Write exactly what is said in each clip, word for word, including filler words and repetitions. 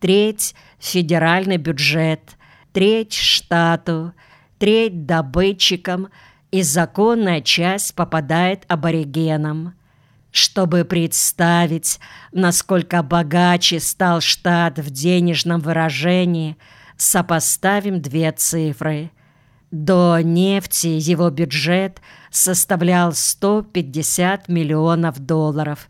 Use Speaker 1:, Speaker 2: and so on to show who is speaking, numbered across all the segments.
Speaker 1: Треть – федеральный бюджет, треть – штату, треть – добытчикам, и законная часть попадает аборигенам. Чтобы представить, насколько богаче стал штат в денежном выражении, сопоставим две цифры. До нефти его бюджет составлял сто пятьдесят миллионов долларов.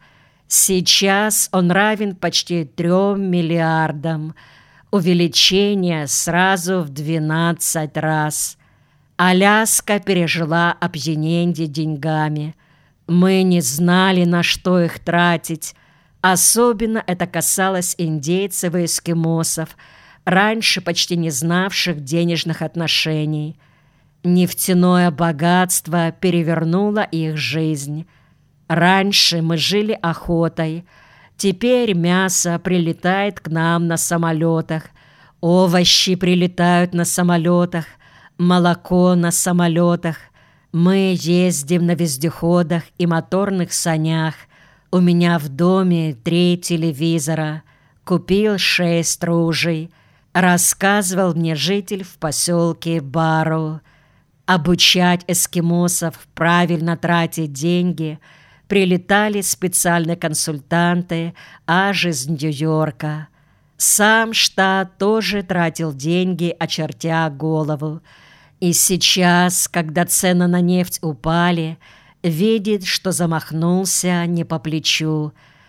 Speaker 1: Сейчас он равен почти трем миллиардам. Увеличение сразу в двенадцать раз. Аляска пережила опьянение деньгами. Мы не знали, на что их тратить. Особенно это касалось индейцев и эскимосов, раньше почти не знавших денежных отношений. Нефтяное богатство перевернуло их жизнь. Раньше мы жили охотой. Теперь мясо прилетает к нам на самолетах, овощи прилетают на самолетах, молоко на самолетах. Мы ездим на вездеходах и моторных санях. У меня в доме три телевизора. Купил шесть ружей. Рассказывал мне житель в поселке Бару. Обучать эскимосов правильно тратить деньги прилетали специальные консультанты аж из Нью-Йорка. Сам штат тоже тратил деньги, очертя голову. И сейчас, когда цены на нефть упали, видит, что замахнулся не по плечу.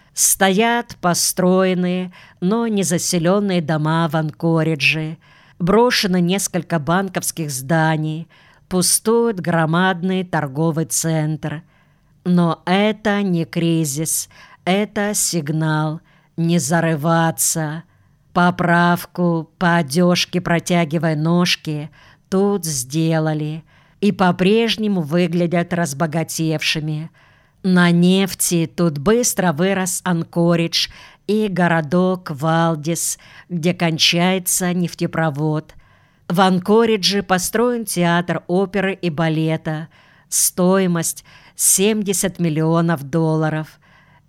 Speaker 1: Стоят построенные, но не заселенные дома в Анкоридже. Брошено несколько банковских зданий. Пустует громадный торговый центр. Но это не кризис, это сигнал не зарываться. Поправку по одежке, протягивая ножки, тут сделали и по-прежнему выглядят разбогатевшими. На нефти тут быстро вырос Анкоридж и городок Валдис, где кончается нефтепровод. В Анкоридже построен театр оперы и балета. Стоимость семьдесят миллионов долларов.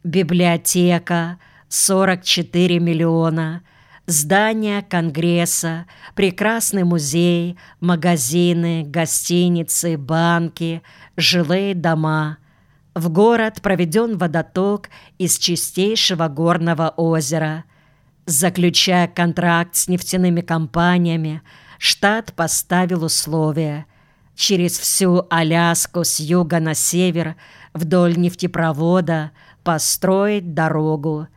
Speaker 1: Библиотека сорок четыре миллиона. Здание Конгресса, прекрасный музей, магазины, гостиницы, банки, жилые дома. В город проведен водоток из чистейшего горного озера. Заключая контракт с нефтяными компаниями, штат поставил условия: через всю Аляску с юга на север вдоль нефтепровода построить дорогу.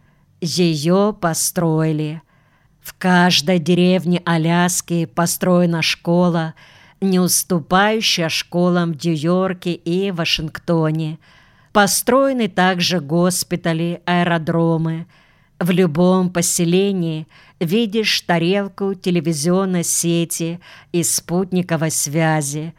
Speaker 1: Ее построили. В каждой деревне Аляски построена школа, не уступающая школам в Нью-Йорке и Вашингтоне. Построены также госпитали, аэродромы. В любом поселении видишь тарелку телевизионной сети и спутниковой связи.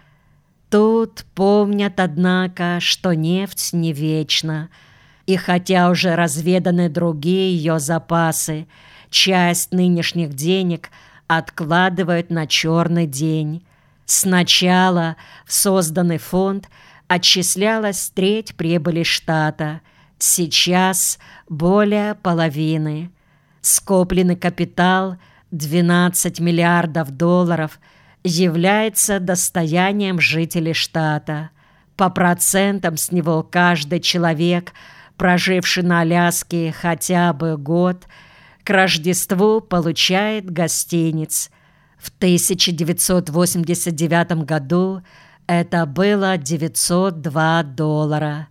Speaker 1: Тут помнят, однако, что нефть не вечна. И хотя уже разведаны другие ее запасы, часть нынешних денег откладывают на черный день. Сначала в созданный фонд отчислялась треть прибыли штата, сейчас более половины. Скопленный капитал двенадцать миллиардов долларов является достоянием жителей штата. По процентам с него каждый человек, проживший на Аляске хотя бы год, к Рождеству получает гостиниц. В тысяча девятьсот восемьдесят девятом году это было девятьсот два доллара.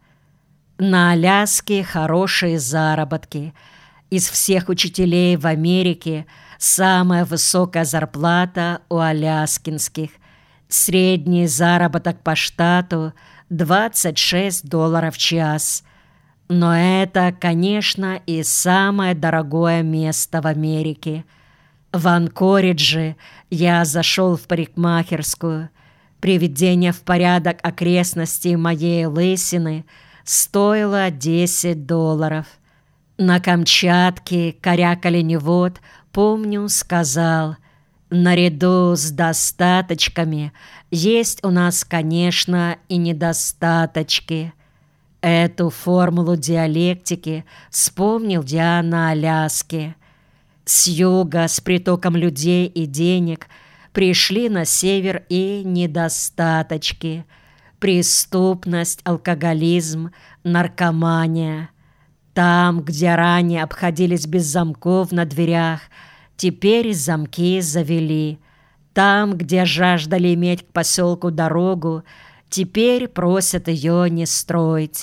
Speaker 1: На Аляске хорошие заработки. Из всех учителей в Америке самая высокая зарплата у аляскинских. Средний заработок по штату – двадцать шесть долларов в час. Но это, конечно, и самое дорогое место в Америке. В Анкоридже я зашел в парикмахерскую. Приведение в порядок окрестностей моей лысины стоило десять долларов. На Камчатке коряк-оленевод, помню, сказал: наряду с достаточками есть у нас, конечно, и недостаточки. Эту формулу диалектики вспомнил я на Аляске. С юга, с притоком людей и денег, пришли на север и недостаточки, преступность, алкоголизм, наркомания. Там, где ранее обходились без замков на дверях, теперь замки завели. Там, где жаждали иметь к поселку дорогу, теперь просят ее не строить.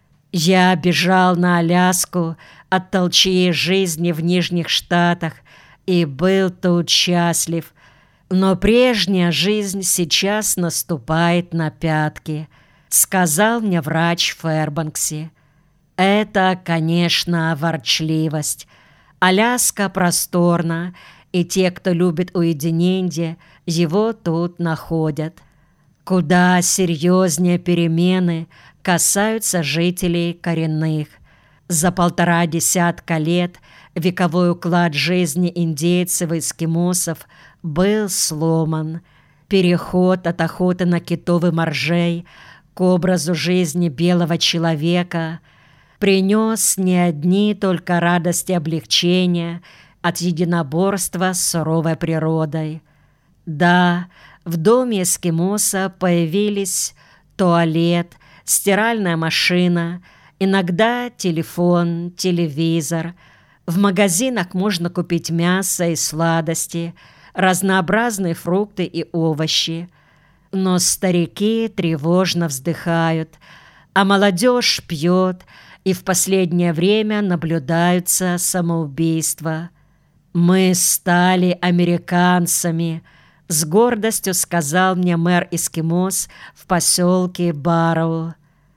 Speaker 1: Я бежал на Аляску от толчьей жизни в Нижних Штатах и был тут счастлив. Но прежняя жизнь сейчас наступает на пятки, сказал мне врач в Фэрбанксе. Это, конечно, ворчливость. Аляска просторна, и те, кто любит уединение, его тут находят. Куда серьезнее перемены касаются жителей коренных. За полтора десятка лет вековой уклад жизни индейцев и эскимосов был сломан. Переход от охоты на китов и моржей к образу жизни белого человека принес не одни только радости и облегчения от единоборства с суровой природой. Да, в доме эскимоса появились туалет, стиральная машина, иногда телефон, телевизор. В магазинах можно купить мясо и сладости, разнообразные фрукты и овощи. Но старики тревожно вздыхают, а молодежь пьет, и в последнее время наблюдаются самоубийства. «Мы стали американцами», — с гордостью сказал мне мэр-эскимос в поселке Барроу.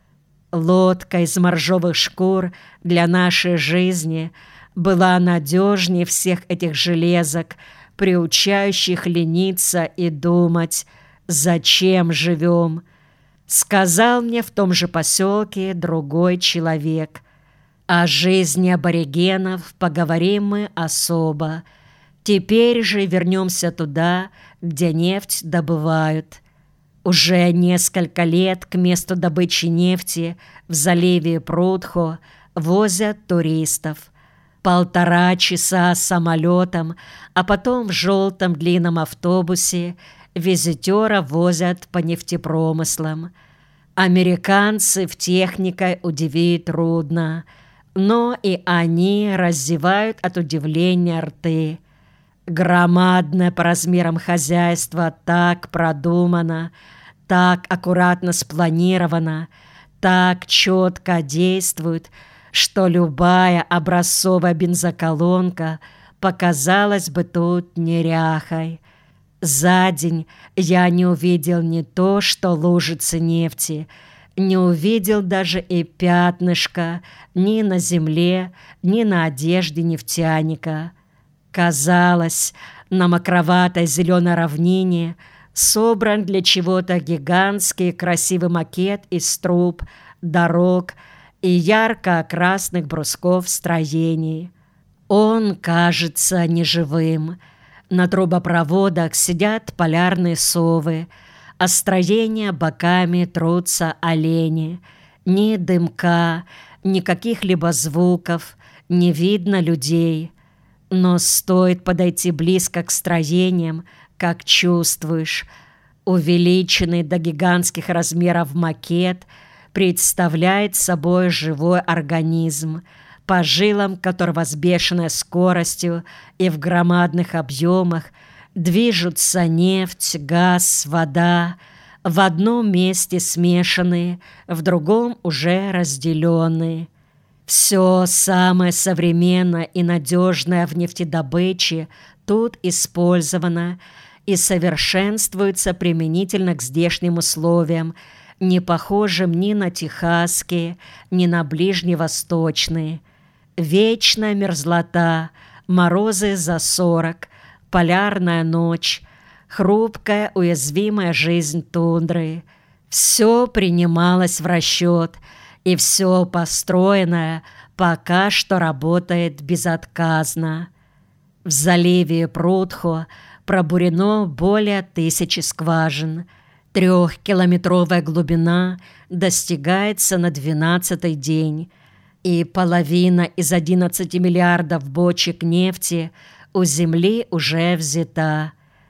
Speaker 1: Лодка из моржовых шкур для нашей жизни была надежнее всех этих железок, приучающих лениться и думать, зачем живем, сказал мне в том же поселке другой человек. О жизни аборигенов поговорим мы особо. Теперь же вернемся туда, где нефть добывают. Уже несколько лет к месту добычи нефти в заливе Прудхо возят туристов. Полтора часа самолетом, а потом в желтом длинном автобусе визитера возят по нефтепромыслам. Американцы в технике удивить трудно, но и они раздевают от удивления рты. Громадное по размерам хозяйство так продумано, так аккуратно спланировано, так четко действует, что любая образцовая бензоколонка показалась бы тут неряхой. За день я не увидел не то, что лужицы нефти, не увидел даже и пятнышка ни на земле, ни на одежде нефтяника. Казалось, на мокроватой зеленой равнине собран для чего-то гигантский красивый макет из труб, дорог и ярко-красных брусков строений. Он кажется неживым. На трубопроводах сидят полярные совы, а строения боками трутся олени. Ни дымка, ни каких-либо звуков, не видно людей. Но стоит подойти близко к строениям, как чувствуешь, увеличенный до гигантских размеров макет представляет собой живой организм, по жилам которого с бешеной скоростью и в громадных объемах движутся нефть, газ, вода, в одном месте смешанные, в другом уже разделенные. Все самое современное и надежное в нефтедобыче тут использовано и совершенствуется применительно к здешним условиям, не похожим ни на техасские, ни на ближневосточные. Вечная мерзлота, морозы за сорок, полярная ночь, хрупкая, уязвимая жизнь тундры. Все принималось в расчет, и все построенное пока что работает безотказно. В заливе Прудхо пробурено более тысячи скважин. Трехкилометровая глубина достигается на двенадцатый день. И половина из одиннадцати миллиардов бочек нефти у Земли уже взята.